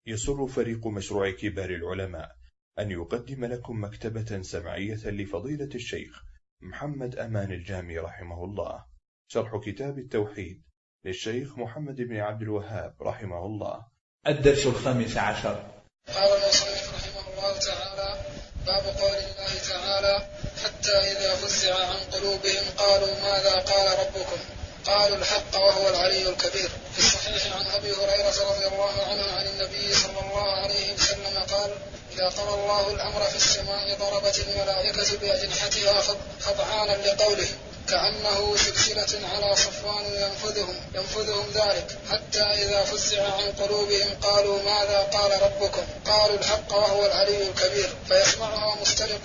يسر فريق مشروع كبار العلماء أن يقدم لكم مكتبة سمعية لفضيلة الشيخ محمد أمان الجامي رحمه الله، شرح كتاب التوحيد للشيخ محمد بن عبد الوهاب رحمه الله. الدرس 15. قال المصنف رحمه الله تعالى: باب قول الله تعالى: حتى إذا فزع عن قلوبهم قالوا ماذا قال ربكم قالوا الحق وهو العلي الكبير. في الصحيح عن أبي هريرة رضي الله عنه عن النبي صلى الله عليه وسلم قال: إذا قضى الله الأمر في السماء ضربت الملائكة بأجنحتها خضعانا لقوله، كأنه سلسلة على صفوان ينفذهم ذلك، حتى إذا فزع عن قلوبهم قالوا ماذا قال ربكم قالوا الحق وهو العلي الكبير. فيسمعها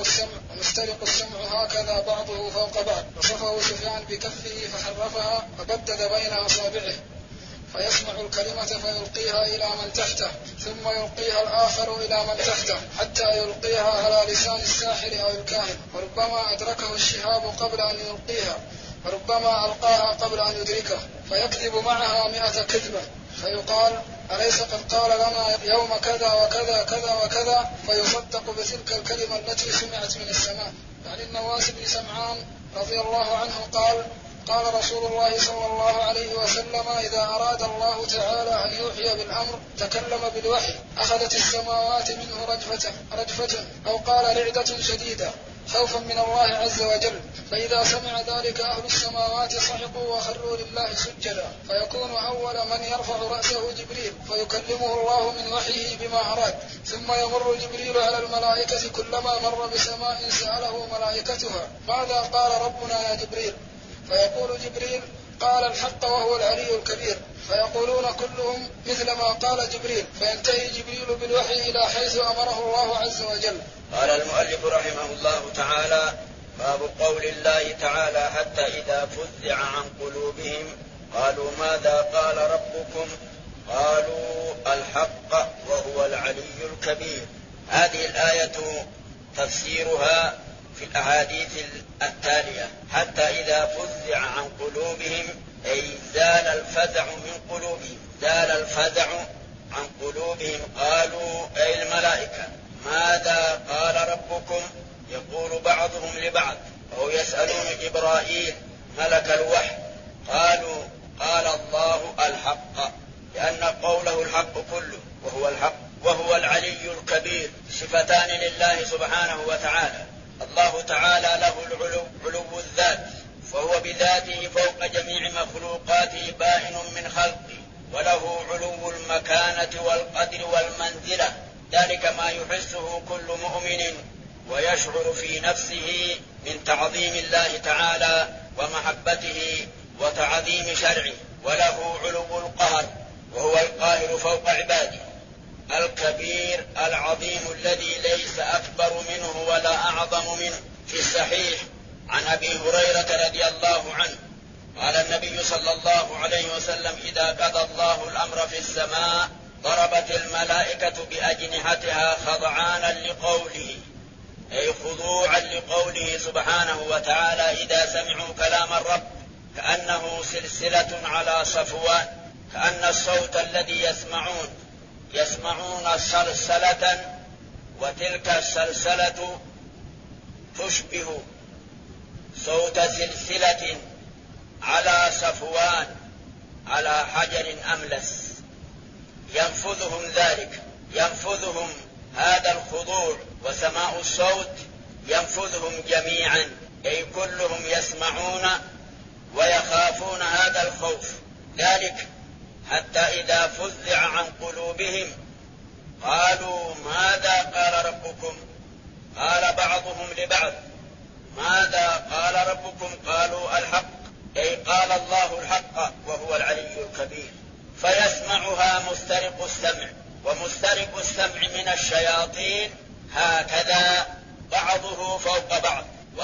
مسترق السمع هكذا بعضه فوق بعض. وصفه سفيان بكفه فحرفها فبدد بين أصابعه، فيسمع الكلمة فيلقيها إلى من تحته، ثم يلقيها الآخر إلى من تحته، حتى يلقيها على لسان الساحر أو الكاهن، وربما أدركه الشهاب قبل أن يلقيها، وربما ألقاها قبل أن يدركه، فيكذب معها 100 كذبة، فيقال: أليس قد قال لنا يوم كذا وكذا كذا وكذا؟ فيصدق بتلك الكلمة التي سمعت من السماء. يعني النواس بن سمعان رضي الله عنه قال رسول الله صلى الله عليه وسلم: إذا أراد الله تعالى أن يوحي بالأمر تكلم بالوحي، أخذت السماوات منه رجفة أو قال رعدة شديدة خوفا من الله عز وجل، فإذا سمع ذلك أهل السماوات صعقوا وخروا لله سجدا، فيكون أول من يرفع رأسه جبريل فيكلمه الله من وحيه بما أراد، ثم يمر جبريل على الملائكة كلما مر بسماء سأله ملائكتها: ماذا قال ربنا يا جبريل؟ فيقول جبريل: قال الحق وهو العلي الكبير. فيقولون كلهم مثل ما قال جبريل، فينتهي جبريل بالوحي إلى حيث أمره الله عز وجل. قال المؤلف رحمه الله تعالى: باب قول الله تعالى: حتى إذا فزع عن قلوبهم قالوا ماذا قال ربكم قالوا الحق وهو العلي الكبير. هذه الآية تفسيرها في الأحاديث التالية: حتى إذا فزع عن قلوبهم أي زال الفزع من قلوبهم، زال الفزع عن قلوبهم. قالوا أي الملائكة: ماذا قال ربكم؟ يقول بعضهم لبعض أو يسألون جبرائيل ملك الوحي، قالوا قال الله الحق، لأن قوله الحق كله وهو الحق وهو العلي الكبير. صفتان لله سبحانه وتعالى: الله تعالى له علو الذات، فهو بذاته فوق جميع مخلوقاته بائن من خلقه، وله علو المكانة والقدر والمنزلة، ذلك ما يحسه كل مؤمن ويشعر في نفسه من تعظيم الله تعالى ومحبته وتعظيم شرعه. وله علو القهر، وهو القاهر فوق عباده، الكبير العظيم الذي ليس أكبر منه ولا أعظم منه. في الصحيح عن أبي هريرة رضي الله عنه قال النبي صلى الله عليه وسلم: إذا قضى الله الأمر في السماء ضربت الملائكة بأجنحتها خضعانا لقوله، أي خضوعا لقوله سبحانه وتعالى إذا سمعوا كلام الرب، كأنه سلسلة على صفوان، كأن الصوت الذي يسمعون سلسلة، وتلك السلسلة تشبه صوت سلسلة على صفوان على حجر أملس. ينفذهم هذا الخضوع وسماع الصوت، ينفذهم جميعا، أي كلهم يسمعون ويخافون هذا الخوف. ذلك حتى إذا فزع عن قلوبهم قالوا ماذا قال ربكم؟ قال بعضهم لبعض: ماذا قال ربكم؟ قالوا الحق، أي قال الله الحق وهو العلي الكبير. فيسمعها مسترق السمع، ومسترق السمع من الشياطين هكذا بعضه فوق بعض.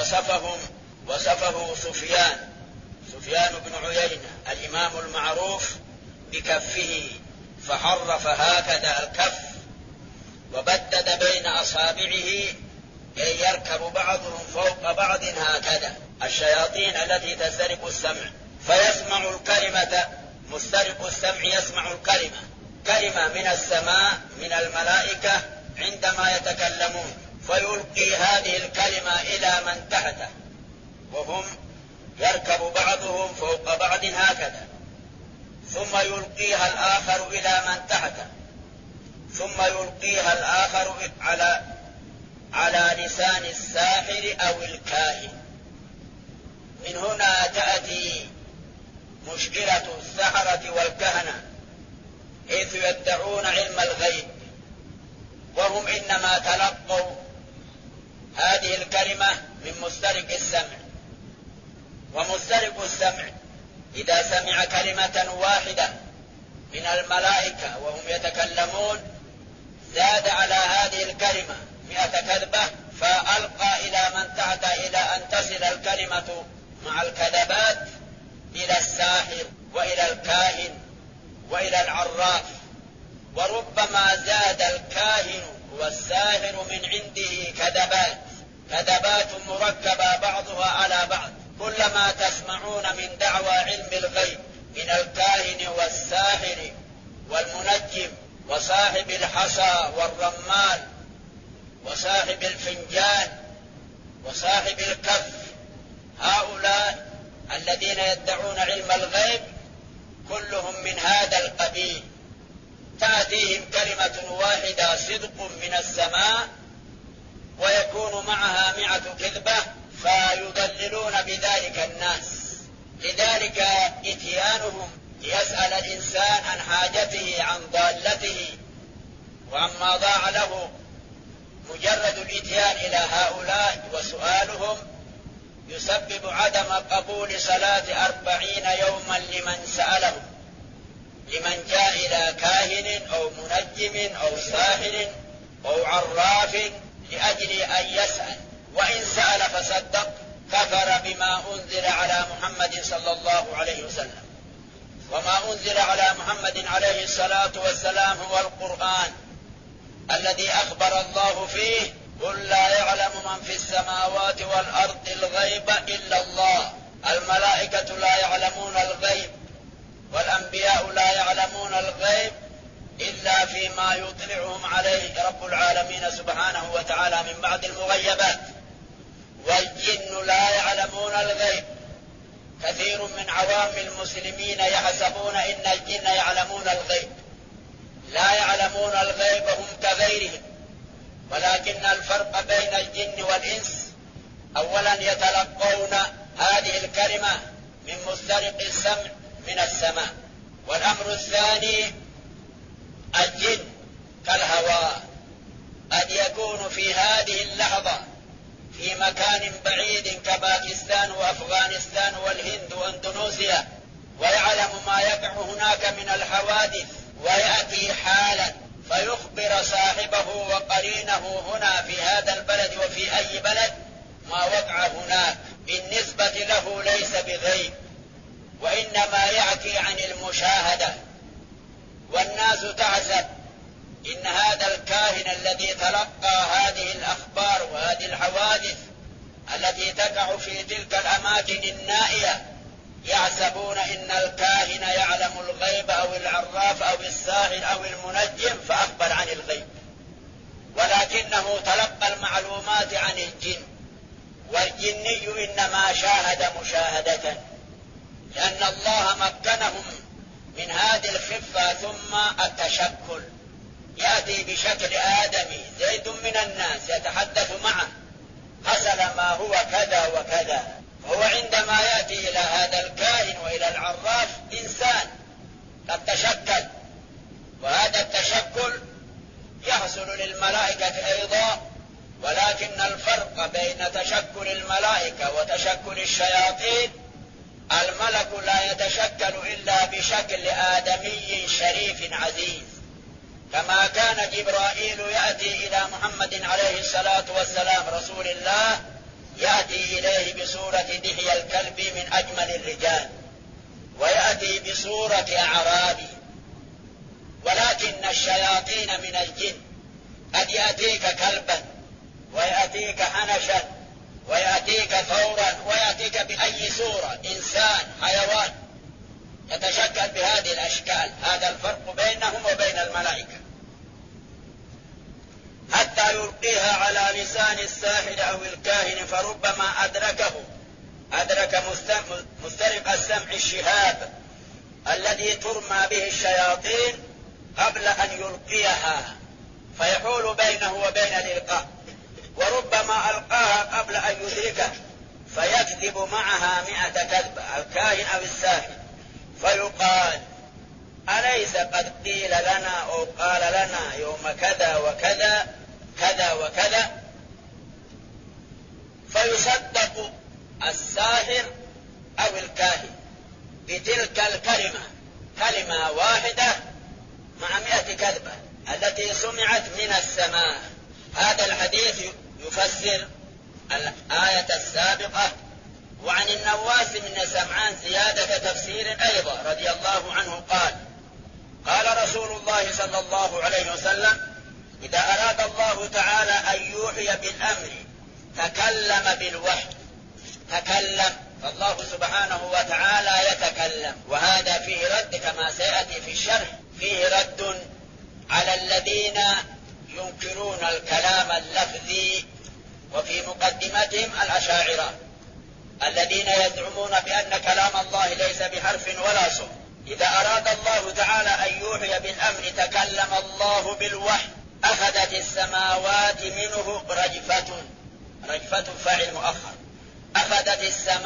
وصفه سفيان بن عيينة الإمام المعروف بكفه، فحرف هكذا الكف وبدد بين أصابعه، أي يركب بعضهم فوق بعض هكذا، الشياطين التي تسترق السمع. فيسمع الكلمة، مسترق السمع يسمع الكلمة كلمة من السماء من الملائكة عندما يتكلمون، فيلقي هذه الكلمة إلى من تحته، وهم يركب بعضهم فوق بعض هكذا، ثم يلقيها الآخر إلى من تحته، ثم يلقيها الآخر على لسان الساحر أو الكاهن. من هنا تأتي مشكلة السحرة والكهنة، حيث يدعون علم الغيب، وهم إنما تلقوا هذه الكلمة من مسترق السمع، ومسترق السمع إذا سمع كلمة واحدة من الملائكة وهم يتكلمون زاد على هذه الكلمة 100 كذبة، فألقى إلى من تحت إلى أن تصل الكلمة مع الكذبات إلى الساحر وإلى الكاهن وإلى العراف. وربما زاد الكاهن والساحر من عنده كذبات مركبة بعضها على بعض. كلما تسمعون من دعوى علم الغيب من الكاهن والساحر والمنجم وصاحب الحصى والرمال وصاحب الفنجان وصاحب الكف، هؤلاء الذين يدعون علم الغيب كلهم من هذا القبيل، تأتيهم كلمة واحدة صدق من السماء ويكون معها 100 كذبة، فيضللون بذلك الناس. لذلك إتيانهم ليسأل الإنسان عن حاجته عن ضالته وعما ضاع له، مجرد الإتيان إلى هؤلاء وسؤالهم يسبب عدم قبول صلاة 40 يوما لمن سألهم، لمن جاء إلى كاهن أو منجم أو ساحر أو عراف لأجل أن يسأل، وإن سأل فصدق كفر بما أنزل على محمد صلى الله عليه وسلم. وما أنزل على محمد عليه الصلاة والسلام هو القرآن الذي أخبر الله فيه: قل لا يعلم من في السماوات والأرض الغيب إلا الله. الملائكة لا يعلمون الغيب، والأنبياء لا يعلمون الغيب إلا فيما يطلعهم عليه رب العالمين سبحانه وتعالى من بعد المغيبات. والجن لا يعلمون الغيب. كثير من عوام المسلمين يحسبون إن الجن يعلمون الغيب، لا يعلمون الغيب، هم كغيرهم. ولكن الفرق بين الجن والإنس: أولا يتلقون هذه الكلمة من مسترق السمع من السماء، والأمر الثاني الجن كالهواء قد يكون في هذه اللحظة في مكان بعيد كباكستان وأفغانستان والهند وإندونيسيا، ويعلم ما يقع هناك من الحوادث، ويأتي حالا فيخبر صاحبه وقرينه هنا في هذا البلد وفي أي بلد ما وقع هناك. بالنسبة له ليس بغيب، وإنما يأتي عن المشاهدة. والناس تحسب إن هذا الكاهن الذي تلقى هذه الأخبار وهذه الحوادث التي تقع في تلك الأماكن النائية، يحسبون إن الكاهن يعلم الغيب أو العراف أو الساحر أو المنجم فأخبر عن الغيب، ولكنه تلقى المعلومات عن الجن. والجني إنما شاهد مشاهدة، لأن الله مكنهم من هذه الخفة. ثم التشكل، يأتي بشكل آدمي، زيد من الناس يتحدث معه، حصل ما هو كذا وكذا. هو عندما يأتي إلى هذا الكاهن وإلى العراف إنسان قد تشكل، وهذا التشكل يحصل للملائكة أيضا، ولكن الفرق بين تشكل الملائكة وتشكل الشياطين: الملك لا يتشكل إلا بشكل آدمي شريف عزيز، كما كان جبرائيل يأتي إلى محمد عليه الصلاة والسلام رسول الله، يأتي إليه بصورة دحية الكلب من أجمل الرجال، ويأتي بصورة أعرابي. ولكن الشياطين من الجن قد يأتيك كلبا، ويأتيك حنشا، ويأتيك ثورا، ويأتيك بأي صورة، إنسان، حيوان. يتشكل بهذه الأشكال. هذا الفرق بينهم وبين الملائكة. حتى يلقيها على لسان الساحر أو الكاهن فربما أدرك مسترق السمع الشهاب الذي ترمى به الشياطين قبل أن يلقيها فيحول بينه وبين الإلقاء، وربما ألقاها قبل أن يدركه فيكذب معها 100 كذبة الكاهن أو الساحر، فيقال أليس قد قيل لنا أو قال لنا يوم كذا وكذا كذا وكذا، فيصدق الساحر أو الكاهن بتلك الكلمة، كلمة واحدة مع 100 كذبة التي سمعت من السماء. هذا الحديث يفسر الآية السابقة. وعن النواس بن سمعان زيادة تفسير أيضا رضي الله عنه قال رسول الله صلى الله عليه وسلم: إذا أراد الله تعالى أن يوحي بالأمر تكلم بالوحي. تكلم، فالله سبحانه وتعالى يتكلم، وهذا فيه رد كما سيأتي في الشرح، فيه رد على الذين ينكرون الكلام اللفظي، وفي مقدمتهم الأشاعرة الذين يزعمون بأن كلام الله ليس بحرف ولا صوت. إذا أراد الله تعالى أن يوحي بالأمر تكلم الله بالوحي. أخذت السماوات منه رجفة فاعل مؤخر. أخذت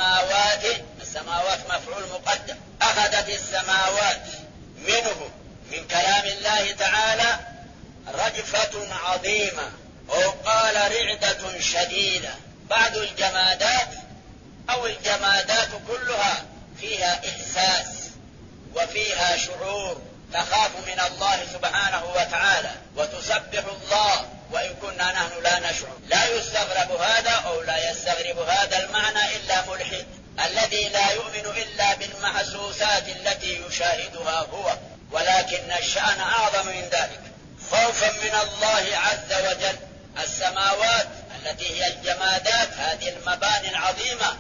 السماوات مفعول مقدم. أخذت السماوات منه من كلام الله تعالى رجفة عظيمة، أو قال رعدة شديدة. بعض الجمادات أو الجمادات كلها فيها إحساس وفيها شعور، تخاف من الله سبحانه وتعالى وتسبح الله، وإن كنا نحن لا نشعر. لا يستغرب هذا أو لا يستغرب هذا المعنى إلا ملحد الذي لا يؤمن إلا بالمحسوسات التي يشاهدها هو، ولكن الشأن أعظم من ذلك. خوفا من الله عز وجل، السماوات التي هي الجمادات، هذه المباني العظيمة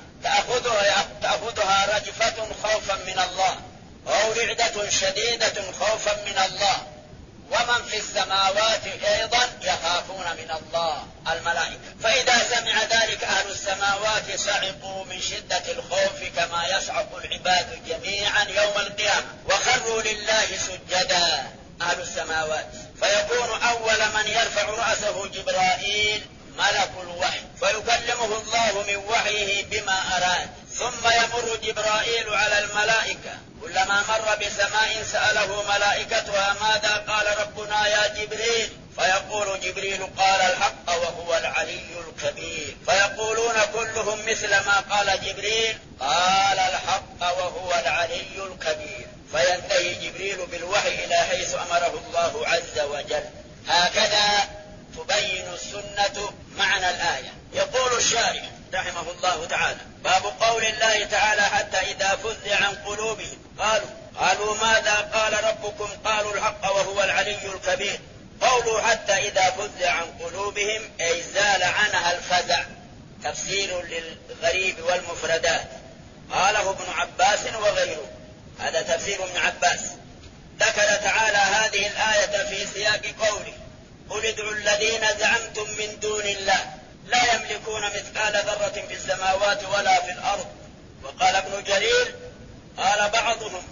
تأخذها رجفة خوفا من الله، أو رعدة شديدة خوفا من الله. ومن في السماوات أيضا يخافون من الله، الملائكة. فإذا سمع ذلك أهل السماوات صعقوا من شدة الخوف كما يصعق العباد جميعا يوم القيامة، وخروا لله سجدا أهل السماوات. فيكون أول من يرفع رأسه جبرائيل ملك الوحي، فيكلمه الله من وحيه بما أراد. ثم يمر جبرائيل على الملائكة، كلما مر بسماء سأله ملائكتها ماذا قال ربنا يا جبريل، فيقول جبريل قال الحق وهو العلي الكبير، فيقولون كلهم مثل ما قال جبريل قال الحق وهو العلي الكبير، فينتهي جبريل بالوحي إلى حيث أمره الله عز وجل. هكذا تبين السنة معنى الآية. يقول الشارح رحمه الله تعالى: باب قول الله تعالى حتى إذا فزع عن قلوبهم قالوا ماذا قال ربكم قالوا الحق وهو العلي الكبير. قولوا حتى إذا فزع عن قلوبهم أي زال عنها الفزع، تفسير للغريب والمفردات، قاله ابن عباس وغيره. هذا تفسير ابن عباس. ذكر تعالى هذه الآية في سياق قوله: قل ادعوا الذين زعمتم من دون الله لا يملكون مثقال ذرة في السماوات ولا في الأرض. وقال ابن جرير قال بعضهم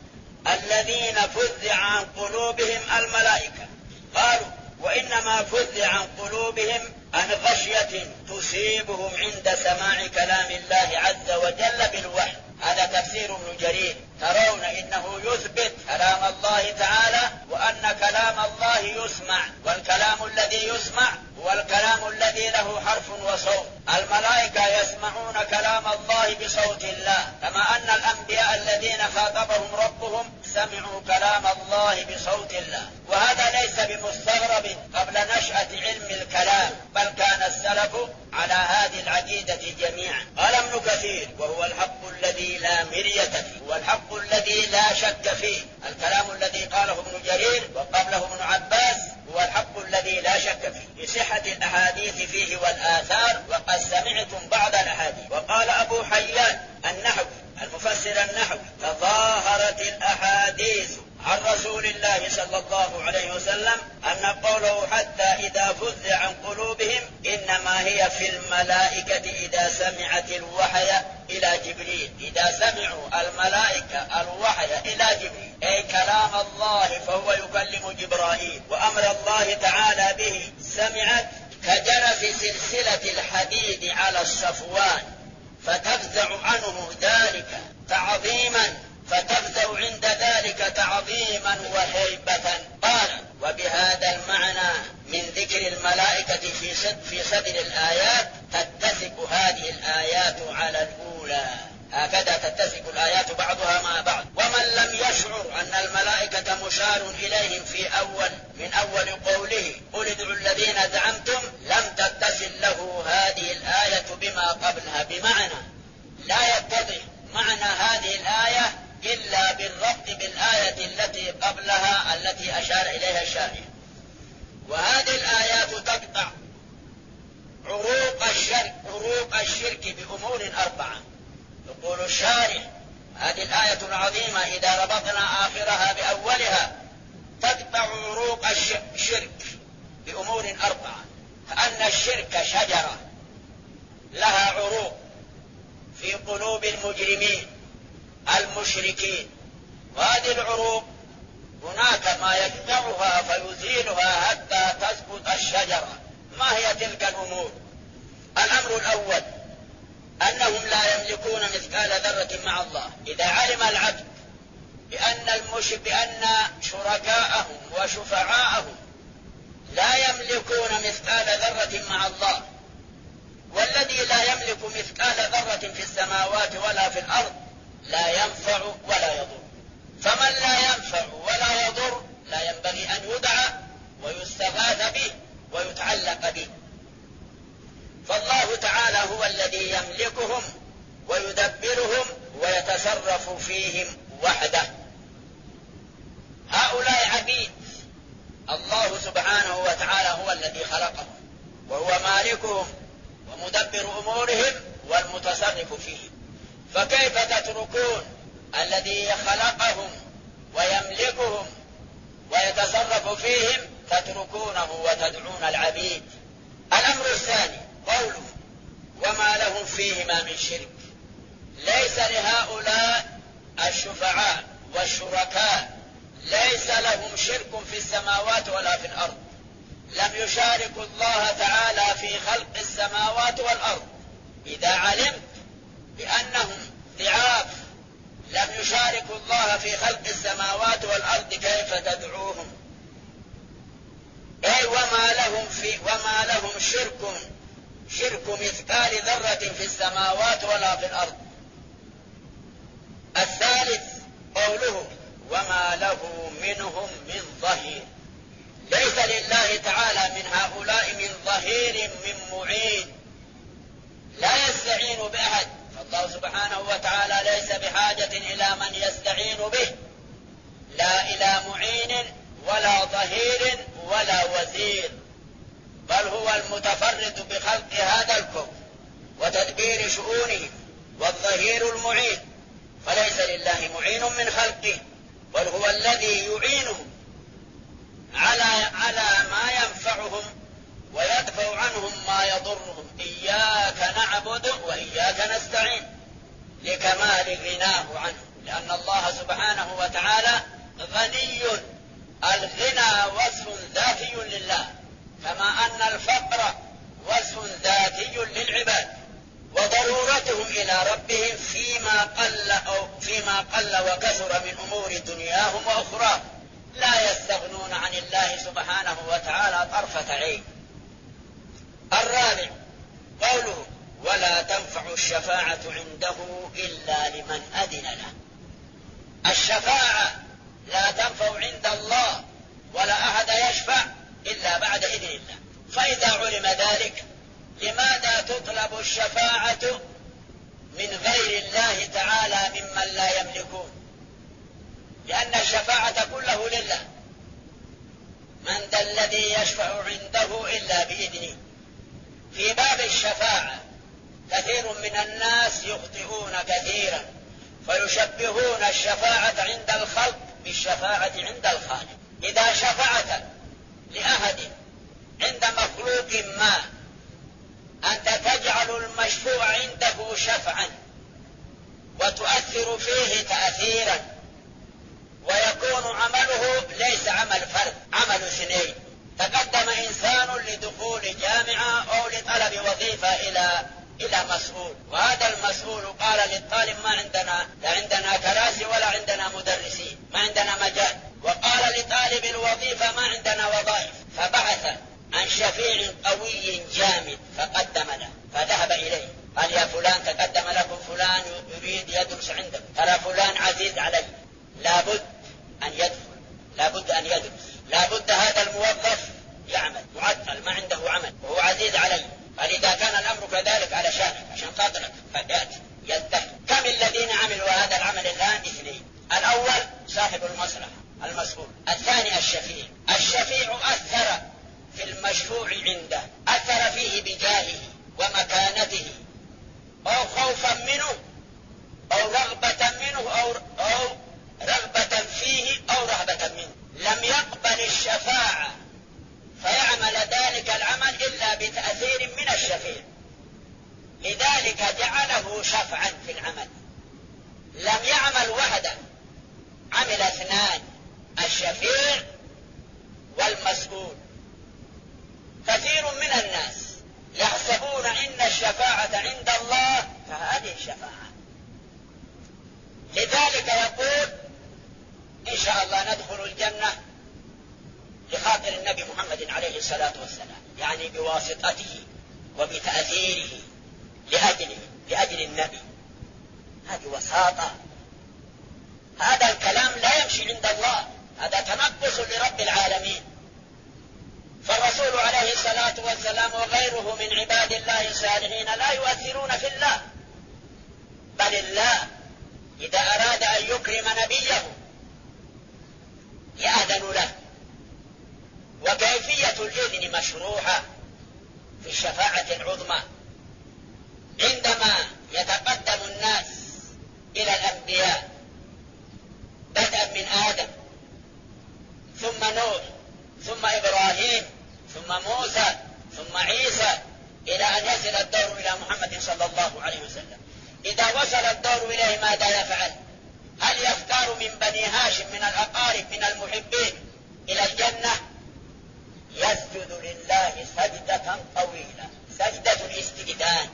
الذين فزع عن قلوبهم الملائكة، قالوا وإنما فزع عن قلوبهم عن غشية تصيبهم عند سماع كلام الله عز وجل بالوحي. هذا تفسير ابن جرير. ترون إنه يثبت كلام الله تعالى وأن كلام الله يسمع، والكلام الذي يسمع هو الكلام الذي له حرف وصوت. الملائكة يسمعون كلام الله بصوت الله، كما أن الأنبياء الذين خاطبهم ربهم سمعوا كلام الله بصوت الله. وهذا ليس بمستغرب قبل نشأة علم الكلام، بل كان السلف على هذه العقيدة جميعا. قال ابن كثير: وهو الحق الذي لا مرية فيه، والحق الذي لا شك فيه. الكلام الذي قاله ابن جرير وقبله ابن عباس هو الحق الذي لا شك فيه، لصحة الأحاديث فيه والآثار، وقد سمعتم بعض الأحاديث. وقال أبو حيان النحوي المفسر النحوي: تظاهرت تنفع حتى إذا فزع عن قلوبهم إنما هي في الملائكة إذا سمعت الوحي إلى جبريل. إذا سمعوا الملائكة الوحي إلى جبريل أي كلام الله فهو يكلم جبرائيل وأمر الله تعالى به سمعت كجرس سلسلة الحديد على الصفوان فتفزع عنه ذلك تعظيما عند ذلك تعظيما وهيبة. قال وبهذا المعنى من ذكر الملائكة في صدر الآيات تتسق هذه الآيات على الأولى. هكذا تتسق الآيات بعضها مع بعض. ومن لم يشعر أن الملائكة مشار إليهم من أول قوله قل ادعوا الذين زعمتم لم تتصل له هذه الآية بما قبلها، بمعنى لا يتضح معنى هذه الآية إلا بالربط بالآية التي قبلها التي أشار إليها الشارح. وهذه الآيات تقطع عروق الشرك بأمور 4. يقول الشارح هذه الآية العظيمة إذا ربطنا آخرها بأولها تقطع عروق الشرك بأمور 4. كأن الشرك شجرة لها عروق في قلوب المجرمين المشركين، وهذه العروق هناك ما يجمعها فيزيلها حتى تسقط الشجرة. ما هي تلك الأمور؟ الأمر الأول أنهم لا يملكون مثقال ذرة مع الله. إذا علم العبد بأن شركاءهم وشفعاءهم لا يملكون مثقال ذرة مع الله، والذي لا يملك مثقال ذرة في السماوات ولا في الأرض لا ينفع ولا يضر. فمن لا ينفع ولا يضر لا ينبغي أن يدعى ويستغاث به ويتعلق به. فالله تعالى هو الذي يملكهم ويدبرهم ويتصرف فيهم وحده. هؤلاء عبيد الله سبحانه وتعالى هو الذي خلقهم وهو مالكهم ومدبر أمورهم والمتصرف فيهم. فكيف تتركون الذي خلقهم ويملكهم ويتصرف فيهم تتركونه وتدعون العبيد؟ الأمر الثاني قوله وما لهم فيهما من شرك. ليس لهؤلاء الشفعاء والشركاء ليس لهم شرك في السماوات ولا في الأرض. لم يشاركوا الله تعالى في خلق السماوات والأرض. إذا علمت بأنهم ضعاف لم يشاركوا الله في خلق السماوات والأرض كيف تدعوهم؟ أي وما لهم شرك مثقال ذرة في السماوات ولا في الأرض. الثالث قوله وما له منهم من ظهير. ليس لله تعالى من هؤلاء من ظهير من معين، لا يستعين بأحد. فالله سبحانه وتعالى ليس بحاجة إلى من يستعين به، لا إلى معين ولا ظهير ولا وزير، بل هو المتفرد بخلق هذا الكون وتدبير شؤونه والظهير المعين. فليس لله معين من خلقه، بل هو الذي يعينهم على ما ينفعهم ويدفع عنهم ما يضرهم. إياك نعبد وإياك نستعين لكمال غناه عنه، لأن الله سبحانه وتعالى غني. الغنى وصف ذاتي لله، كما أن الفقر وصف ذاتي للعباد، وضرورتهم إلى ربهم فيما قل وكثر من أمور دنياهم وأخراهم. لا يستغنون عن الله سبحانه وتعالى طرفة عين. الرابع قوله ولا تنفع الشفاعة عنده إلا لمن أذن له. الشفاعة لا تنفع عند الله ولا أحد يشفع إلا بعد إذن الله. فإذا علم ذلك لماذا تطلب الشفاعة من غير الله تعالى ممن لا يملكون؟ لأن الشفاعة كله لله. من ذا الذي يشفع عنده إلا بإذنه. في باب الشفاعة كثير من الناس يخطئون كثيرا فيشبهون الشفاعة عند الخلق بالشفاعة عند الخالق. إذا شفعت لأحد ما أنت تجعل المشفوع عنده شفعا وتؤثر فيه تأثيرا، ويكون عمله ليس عمل فرد، عمل اثنين. تقدم إنسان لدخول جامعة أو لطلب وظيفة إلى مسؤول، وهذا المسؤول قال للطالب لا عندنا كراسي ولا عندنا مدرسين، ما عندنا مجال، وقال لطالب الوظيفة ما عندنا وظائف، فبعث عن شفيع قوي جامد فقدم له، فذهب إليه قال يا فلان تقدم لكم فلان يريد يدرس عندك، ترى فلان عزيز علي، لابد أن يدرس، لابد هذا الموظف يعمل، معطل ما عنده عمل وهو عزيز علي، قال إذا كان الأمر كذلك على شانك عشان خاطرك فيأتي يلتهي. كم الذين عملوا هذا العمل الآن؟ اثنين، الأول صاحب المصلحة المسؤول، الثاني الشفيع. الشفيع أثر في المشفوع عنده، أثر فيه بجاهه ومكانته أو خوفا منه أو رغبة منه أو رغبة فيه أو رهبة منه، لم يقبل الشفاعة فيعمل ذلك العمل إلا بتأثير من الشفيع، لذلك جعله شفعا في العمل. لم يعمل وحده، عمل اثنان، الشفيع والمسؤول. كثير من الناس يحسبون إن الشفاعة عند الله فهذه الشفاعة، لذلك يقول إن شاء الله ندخل الجنة لخاطر النبي محمد عليه الصلاة والسلام، يعني بواسطته وبتأثيره لأجل النبي. هذه وساطة، هذا الكلام لا يمشي عند الله، هذا تنقص لرب العالمين. فالرسول عليه الصلاة والسلام وغيره من عباد الله الصالحين لا يؤثرون في الله، بل الله إذا أراد أن يكرم نبيه يأذن له. وكيفية الإذن مشروعة في الشفاعة العظمى، عندما يتقدم الناس إلى الأنبياء بدءا من آدم ثم نوح ثم إبراهيم ثم موسى ثم عيسى إلى أن يصل الدور إلى محمد صلى الله عليه وسلم. إذا وصل الدور إليه ماذا يفعل؟ هل يختار من بني هاشم من الأقارب من المحبين إلى الجنة؟ يسجد لله سجدة طويلة، سجدة الاستئذان،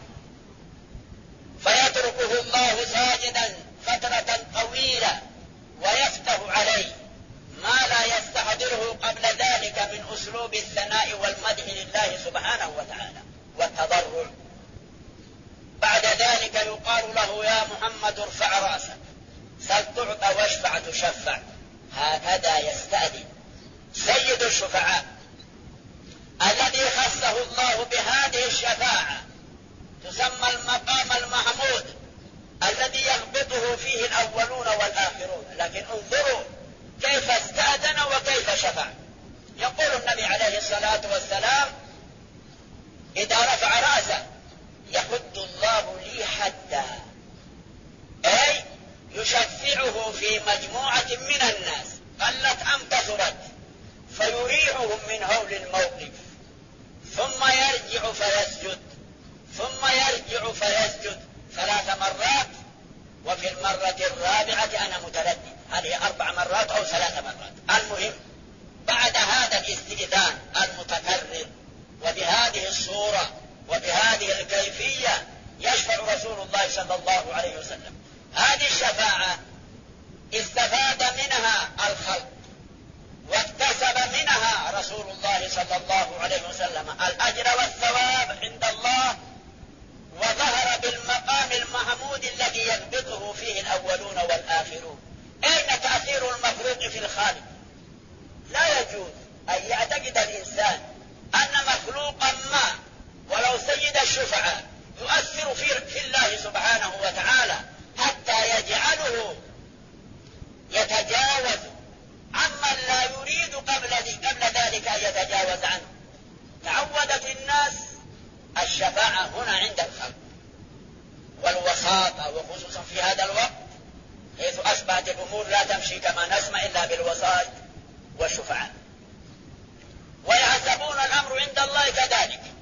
فيتركه الله ساجدا فترة طويلة ويفتح عليه ما لا يستحضره قبل ذلك من أسلوب الثناء والمدح لله سبحانه وتعالى والتضرع. بعد ذلك يقال له يا محمد ارفع رأسك، سل تعطى واشفع تشفع. هكذا يستأذن سيد الشفعاء الذي خصه الله بهذه الشفاعة، تسمى المقام المحمود الذي يهبطه فيه الأولون والآخرون. لكن انظروا كيف استأذن وكيف شفع. يقول النبي عليه الصلاة والسلام إذا رفع رأسه يحد الله لي حدا، أي يشفعه في مجموعة من الناس قلت أم كثرت، فيريحهم من هول الموقف، ثم يرجع فيسجد، ثم يرجع فيسجد 3 مرات، وفي المرة الرابعة أنا متردد هل هي 4 مرات أو 3 مرات. المهم بعد هذا الاستئذان المتكرر وبهذه الصورة وبهذه الكيفية يشفع رسول الله صلى الله عليه وسلم. هذه الشفاعة استفاد منها الخلق واكتسب منها رسول الله صلى الله عليه وسلم الأجر والثواب عند الله، وظهر بالمقام المحمود الذي يثبته فيه الأولون والآخرون. أين تأثير المخلوق في الخالق؟ لا يجوز أن يعتقد الإنسان أن مخلوقا ما ولو سيد الشفعاء يؤثر في الله سبحانه وتعالى حتى يجعله يتجاوز عمن لا يريد قبل ذلك أن يتجاوز عنه. تعودت الناس الشفاعة هنا عند الخلق والوساطة، وخصوصا في هذا الوقت حيث أصبحت الأمور لا تمشي كما نسمع إلا بالوسائط والشفعاء، ويحسبون الأمر عند الله كذلك.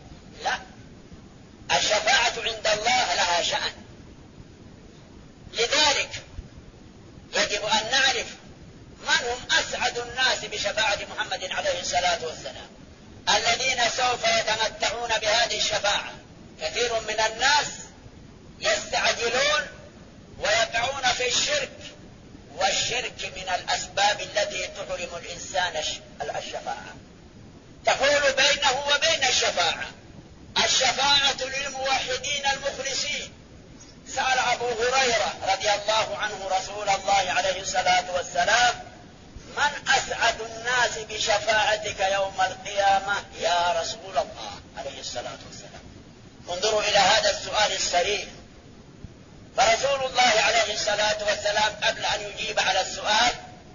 الذين سوف يتمتعون بهذه الشفاعة. كثير من الناس يستعجلون ويقعون في الشرك، والشرك من الأسباب التي تحرم الإنسان الشفاعة، تحول بينه وبين الشفاعة. الشفاعة للموحدين المخلصين. سأل أبو هريرة رضي الله عنه رسول الله عليه الصلاة والسلام: من أسعد الناس بشفاعتك يوم القيامة يا رسول الله عليه الصلاة والسلام؟ انظروا إلى هذا السؤال الصريح. فرسول الله عليه الصلاة والسلام قبل أن يجيب على السؤال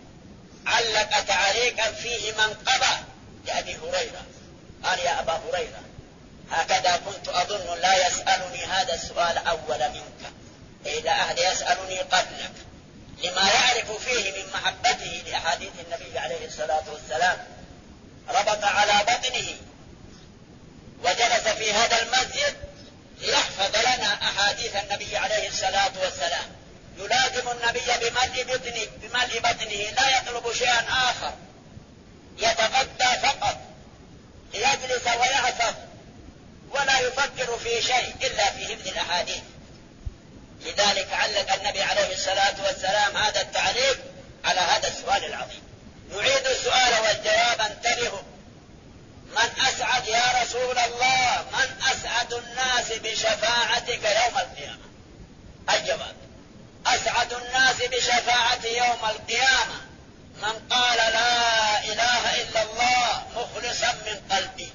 علق تعليقا فيه منقبة لأبي هريرة. قال: يا أبا هريرة، هكذا كنت أظن لا يسألني هذا السؤال أول منك، إذا أحد يسألني قبلك، لما يعرف فيه من محبته لأحاديث النبي عليه الصلاة والسلام. ربط على بطنه وجلس في هذا المسجد ليحفظ لنا أحاديث النبي عليه الصلاة والسلام. يلازم النبي بملء بطنه، لا يطلب شيئا آخر، يتغدى فقط ليجلس ويحفظ، ولا يفكر في شيء إلا في حفظ الأحاديث. لذلك علق النبي عليه الصلاة والسلام هذا التعليق على هذا السؤال العظيم. نعيد السؤال والجواب، انتبهوا. من أسعد يا رسول الله، من أسعد الناس بشفاعتك يوم القيامة؟ الجواب: أسعد الناس بشفاعتي يوم القيامة من قال لا إله إلا الله مخلصا من قلبي.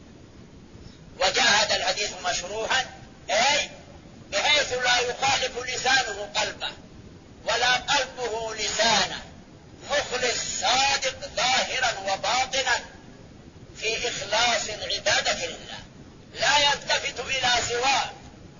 وجاء هذا الحديث مشروحا، أي بحيث لا يخالف لسانه قلبه ولا قلبه لسانه، مخلص صادق ظاهرا وباطنا في إخلاص العبادة لله، لا يلتفت إلى سواه،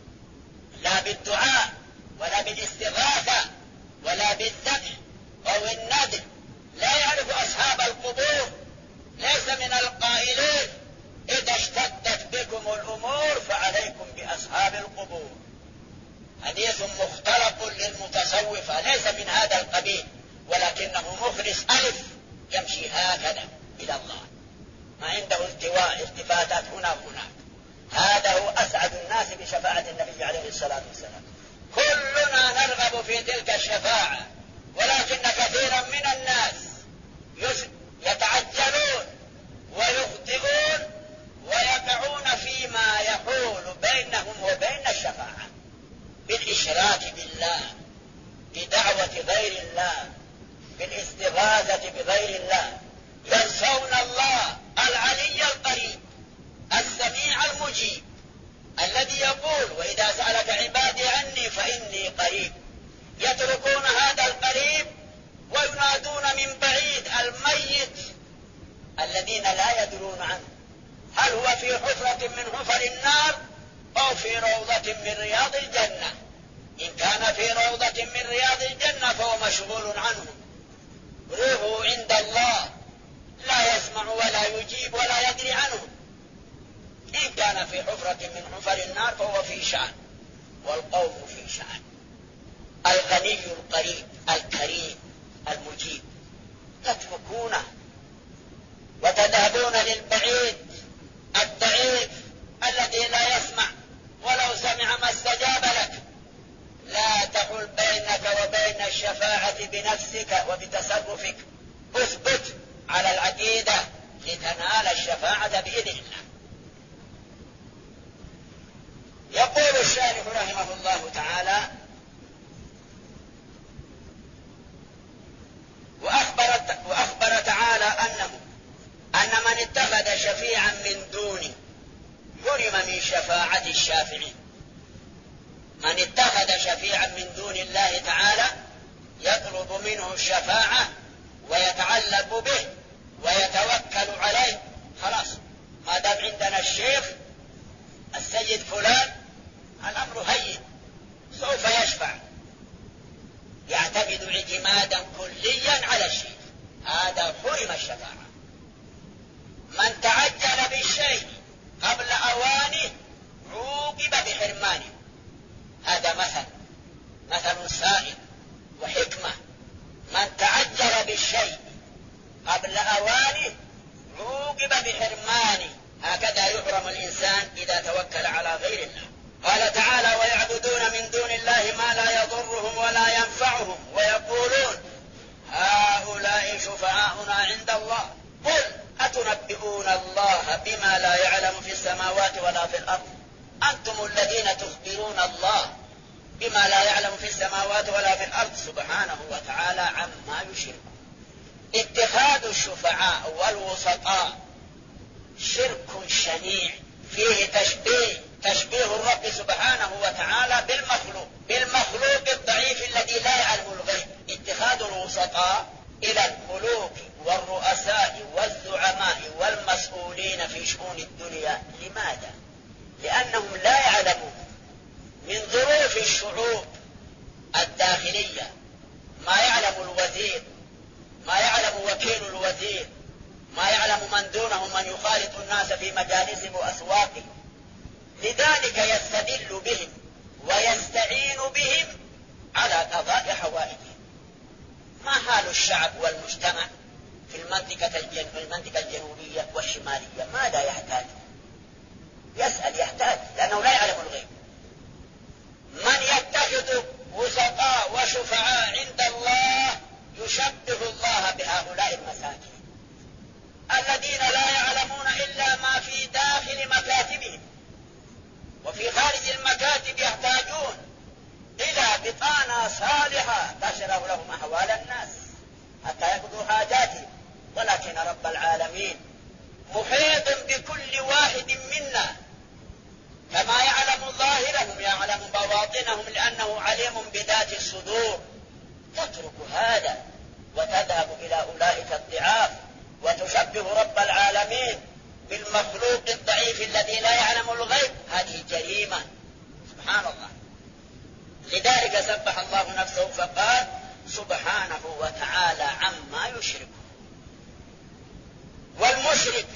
لا بالدعاء ولا بالاستغاثة ولا بالذبح أو الندب. لا يعرف أصحاب القبور، ليس من القائلين إذا اشتدت بكم الأمور فعليكم بأصحاب القبور. حديث مختلط للمتصوفة، ليس من هذا القبيل، ولكنه مخلص ألف، يمشي هكذا إلى الله، ما عنده التفاتات هنا وهناك. هذا هو أسعد الناس بشفاعة النبي عليه الصلاة والسلام. كلنا نرغب في تلك الشفاعة، ولكن كثيرا من الناس يتعجلون ويخطئون ويقعون فيما يحول بينهم وبين الشفاعة، بالإشراك بالله، بدعوة غير الله، بالاستغاثة بغير الله. ينسون الله العلي القريب السميع المجيب الذي يقول: وإذا سألك عبادي عني فإني قريب. يتركون هذا القريب وينادون من بعيد الميت الذين لا يدرون عنه، هل هو في حفرة من حفر النار أو في روضة من رياض الجنة. إن كان في روضة من رياض الجنة فهو مشغول عنه، روحه عند الله، لا يسمع ولا يجيب ولا يدري عنه. إن كان في حفرة من حفر النار فهو في شأن، والقوم في شأن. الغني القريب الكريم المجيب تتركونه وتذهبون للبعيد الضعيف الذي لا يسمع، ولو سمع ما استجاب لك. لا تحل بينك وبين الشفاعة بنفسك وبتصرفك، اثبت على العقيدة لتنال الشفاعة بإذن الله. يقول الشارح رحمه الله تعالى: وأخبر تعالى أن من اتخذ شفيعا من دونه حرم من شفاعة الشافعين. من اتخذ شفيعا من دون الله تعالى يطلب منه الشفاعة ويتعلق به ويتوكل عليه، خلاص ما دام عندنا الشيخ السيد فلان الأمر هين سوف يشفع، يعتمد اعتمادا كليا على الشيخ، هذا حرم الشفاعة. من تعجل بالشيء قبل أوانه عوقب بحرمانه. هذا مثل سائر وحكمة. من تعجل بالشيء قبل أوانه عوقب بحرمانه. حرمان، هكذا يحرم الإنسان إذا توكل على غير الله. قال تعالى: ويعبدون من دون الله ما لا يضرهم ولا ينفعهم ويقولون هؤلاء شفعاؤنا عند الله. قل أتنبئون الله بما لا يعلم في السماوات ولا في الأرض؟ أنتم الذين تخبرون الله بما لا يعلم في السماوات ولا في الأرض سبحانه وتعالى عما يشركون. اتخاذ الشفعاء والوسطاء شرك شنيع فيه تشبيه الرب سبحانه وتعالى بالمخلوق الضعيف الذي لا يعلم الغيب. اتخاذ الوسطاء إلى الملوك والرؤساء والزعماء والمسؤولين في شؤون الدنيا، لماذا؟ لأنهم لا يعلمون من ظروف الشعوب الداخلية، ما يعلم الوزير، ما يعلم وكيل الوزير، ما يعلم من دونه من يخالط الناس في مجالسهم وأسواقهم. لذلك يستدل بهم ويستعين بهم على قضاء حوائجهم. ما حال الشعب والمجتمع في المنطقة الجنوبية والشمالية؟ ماذا يحتاج؟ يسأل، يحتاج، لأنه لا يعلم الغيب. من يتخذ وسطاء وشفعاء عند الله يشبه الله بهؤلاء المساكين الذين لا يعلمون إلا ما في داخل مكاتبهم، وفي خارج المكاتب يحتاجون إلى بطانة صالحة تشرح لهم أحوال الناس حتى يقضوا حاجاتهم. ولكن رب العالمين محيط بكل واحد منا، كما يعلم ظاهرهم يعلم بواطنهم، لأنه عليم بذات الصدور. تترك هذا وتذهب إلى أولئك الضعاف وتشبه رب العالمين بالمخلوق الضعيف الذي لا يعلم الغيب، هذه جريمة. سبحان الله. لذلك سبح الله نفسه فقال سبحانه وتعالى عما يشركون. والمشرك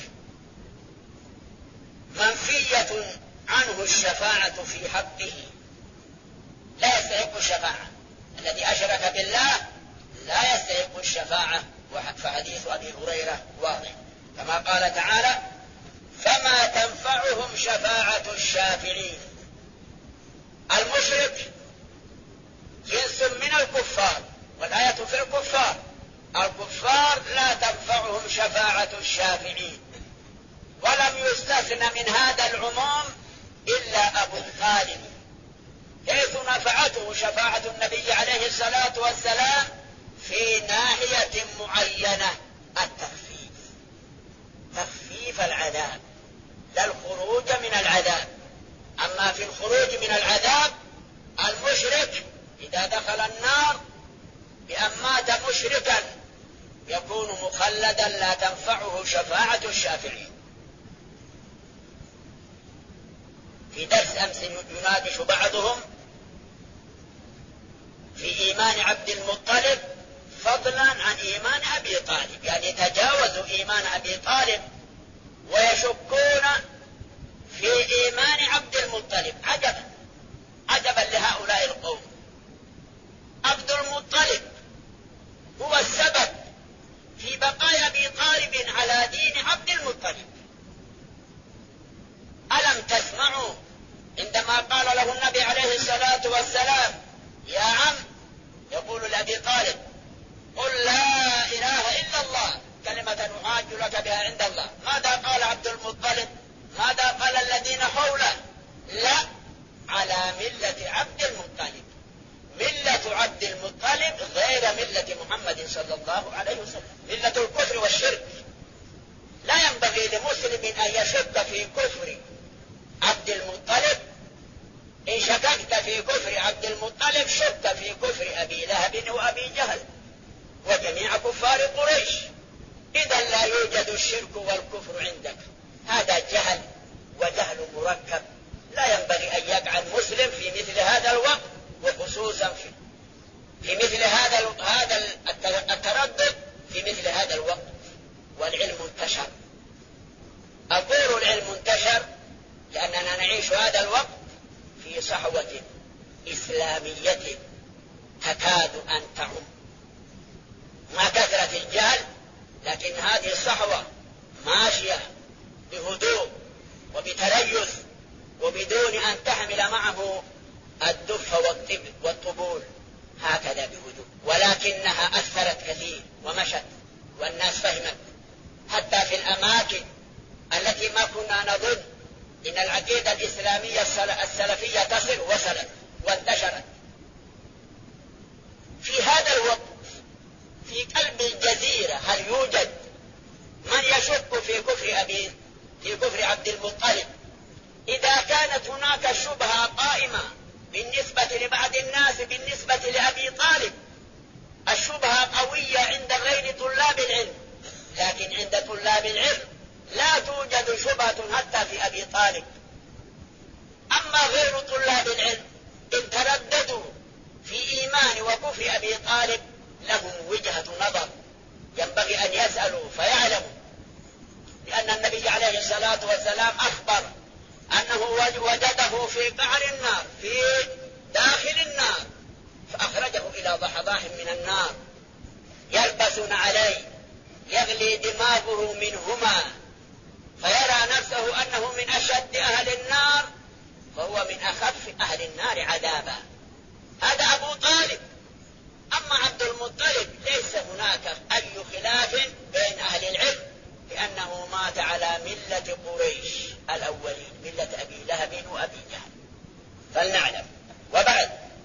منفية عنه الشفاعة في حقه، لا يستحق الشفاعة. الذي أشرك بالله لا يستحق الشفاعة. فحديث أبي هريرة واضح، كما قال تعالى: فما تنفعهم شفاعة الشافعين. المشرك جنس من الكفار، والآية في الكفار. الكفار لا تنفعهم شفاعة الشافعين، ولم يستثنى من هذا العموم إلا أبو طالب، حيث نفعته شفاعة النبي عليه الصلاة والسلام في ناحية معينة: التخفيف، تخفيف العذاب، لا الخروج من العذاب. أما في الخروج من العذاب، المشرك إذا دخل النار بأن مات مشركا يكون مخلدا، لا تنفعه شفاعة الشافعين. في درس أمس يناقش بعضهم في إيمان عبد المطلب فضلا عن إيمان أبي طالب، يعني تجاوزوا إيمان أبي طالب ويشكون في إيمان عبد المطلب. عجبا عجبا لهؤلاء القوم. عبد المطلب هو السبب في بقاء أبي طالب على دين عبد المطلب. ألم تسمعوا عندما قال له النبي عليه الصلاة والسلام: يا عم، يقول لأبي طالب: قل لا إله إلا الله كلمة نحاج لك بها عند الله. ماذا قال عبد المطلب؟ ماذا قال الذين حوله؟ لا، على ملة عبد المطلب. ملة عبد المطلب غير ملة محمد صلى الله عليه وسلم، ملة الكفر والشرك. لا ينبغي لمسلم أن يشك في كفر عبد المطلب. إن شككت في كفر عبد المطلب شك في كفر أبي لهب وأبي جهل وجميع كفار قريش. إذا لا يوجد الشرك والكفر عندك. هذا جهل، وجهل مركب. لا ينبغي أن يقع المسلم في مثل هذا الوقت، وخصوصا في مثل هذا التردد في مثل هذا الوقت. والعلم انتشر. أقول العلم انتشر لأننا نعيش هذا الوقت في صحوة إسلامية تكاد أن تعم. مع كثرة الجهل، لكن هذه الصحوة ماشية معه الدف والطبول هكذا بهدوء، ولكنها أثرت كثير ومشت والناس فهمت، حتى في الأماكن التي ما كنا نظن إن العقيدة الإسلامية السلفية تصل وصلت وانتشرت. في هذا الوقت في قلب الجزيرة هل يوجد من يشك في كفر عبد المطلب؟ إذا كانت هناك شبهة قائمة بالنسبة لبعض الناس بالنسبة لأبي طالب، الشبهة قوية عند غير طلاب العلم، لكن عند طلاب العلم لا توجد شبهة حتى في أبي طالب. أما غير طلاب العلم إن ترددوا في إيمان وكفر أبي طالب لهم وجهة نظر ينبغي أن يسألوا فيعلموا، لأن النبي عليه الصلاة والسلام أخبر أنه وجده في قعر النار في داخل النار فأخرجه إلى ضحضاح من النار يلبسون عليه يغلي دماغه منهما فيرى نفسه أنه من أشد أهل النار فهو من أخف أهل النار عذابا. هذا أبو طالب. أما عبد المطلب ليس هناك أي خلاف بين أهل العلم لأنه مات على ملة قريش الأولين، ملة أبي لهب وأبي جهل. فلنعلم. وبعد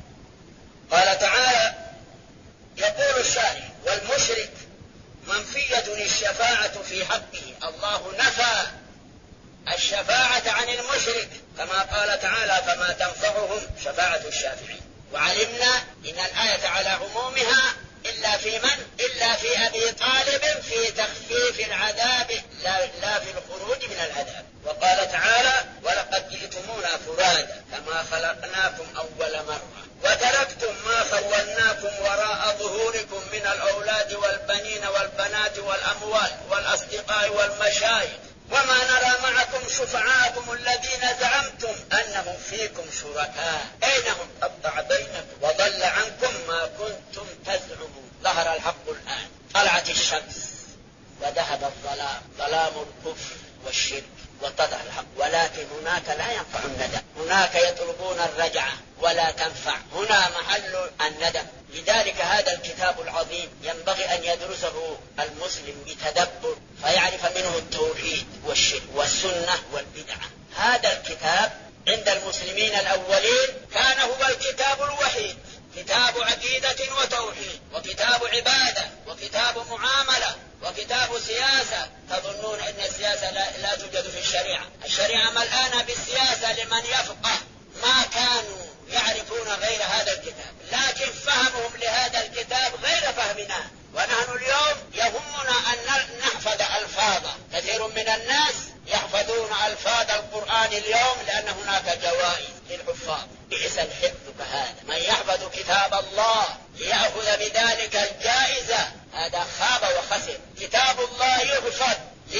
قال تعالى يقول الشارح والمشرك منفية الشفاعة في حقه. الله نفى الشفاعة عن المشرك كما قال تعالى فما تنفعهم شفاعة الشافعين. وعلمنا إن الآية على عمومها إلا في من؟ إلا في أبي طالب في تخفيف العذاب لا في الخروج من العذاب. وقال تعالى ولقد جئتمونا فرادا كما خلقناكم أول مرة وتركتم ما خولناكم وراء ظهوركم من الأولاد والبنين والبنات والأموال والأصدقاء والمشايخ وما نرى معكم شفعاءكم الذين زعمتم أنهم فيكم شركاء أينهم قطع بينكم وضل عنكم ما كنتم تزعمون. ظهر الحق الآن، طلعت الشمس وذهب الظلام، ظلام الكفر والشرك واتضح الحق، ولكن هناك لا ينفع الندم، هناك يطلبون الرجعة ولا تنفع، هنا محل الندم. لذلك هذا الكتاب العظيم ينبغي أن يدرسه المسلم بتدبر فيعرف منه التوحيد والشرك والسنة والبدعة. هذا الكتاب عند المسلمين الأولين كان هو الكتاب الوحيد، كتاب عقيدة وتوحيد وكتاب عبادة وكتاب معاملة وكتاب سياسة. تظنون أن السياسة لا توجد في الشريعة؟ الشريعة ملآنة بالسياسة لمن يفقه، ما كانوا يعرفون غير هذا الكتاب، لكن فهمهم لهذا الكتاب غير فهمنا. ونحن اليوم يهمنا أن نحفظ ألفاظه. كثير من الناس يحفظون ألفاظ القرآن اليوم لأن هناك جوائز للحفاظ. بئس الحفظ كهذا، من يحفظ كتاب الله ليأخذ بذلك الجائزة هذا خاب وخسر. كتاب الله يحفظ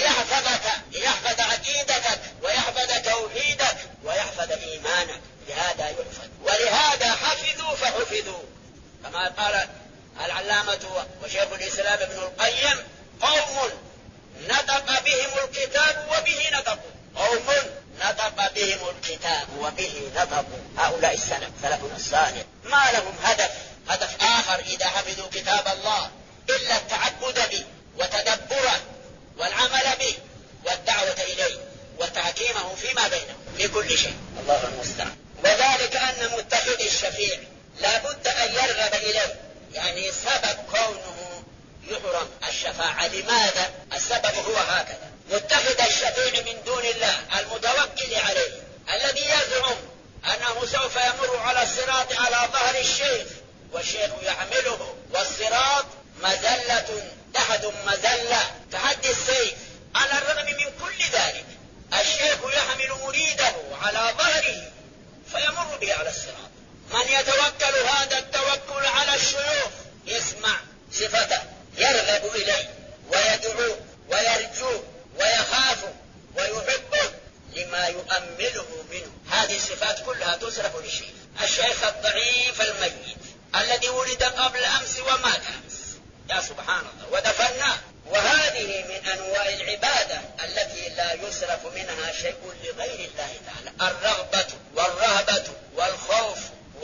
ليحفظ عقيدتك ويحفظ توحيدك ويحفظ إيمانك، لهذا يحفظ. ولهذا حفظوا فحفظوا كما قال العلامة وشيخ الإسلام ابن القيم قوم نطق بهم الكتاب وبه نطقوا، قوم نطق بهم الكتاب وبه نطقوا. هؤلاء سلفنا الصالح ما لهم هدف آخر إذا حفظوا كتاب الله إلا التعبد به وتدبره والعمل به والدعوة إليه وتحكيمه فيما بينهم لكل شيء. الله المستعان. وذلك أن متخذ الشفيع لا بد أن يرغب إليه، يعني سبب كونه يحرم الشفاعة. لماذا؟ السبب هو هكذا: متخذ الشفيع من دون الله المتوكل عليه الذي يزعم أنه سوف يمر على الصراط على ظهر الشيخ والشيخ يحمله، والصراط مزلة تحد مزلة تحدي السيف. على الرغم من كل ذلك الشيخ يحمل مريده على ظهره فيمر به على الصراط. من يتوكل هذا التوكل على الشيوخ يسمع صفته يرغب إليه ويدعو ويرجو ويخاف ويحبه لما يؤمله منه. هذه الصفات كلها تصرف للشيخ. الشيخ الضعيف الميت الذي ولد قبل أمس ومات أمس، يا سبحان الله، ودفناه. وهذه من أنواع العبادة التي لا يصرف منها شيء لغير الله تعالى. الرغبة والرهبة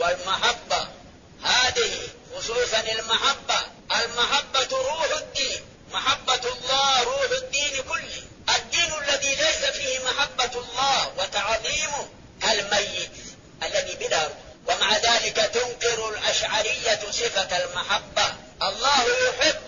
والمحبة هذه خصوصا المحبة روح الدين، محبة الله روح الدين كله. الدين الذي ليس فيه محبة الله وتعظيمه كالميت الذي بلا روح. ومع ذلك تنكر الأشعرية صفة المحبة. الله يحب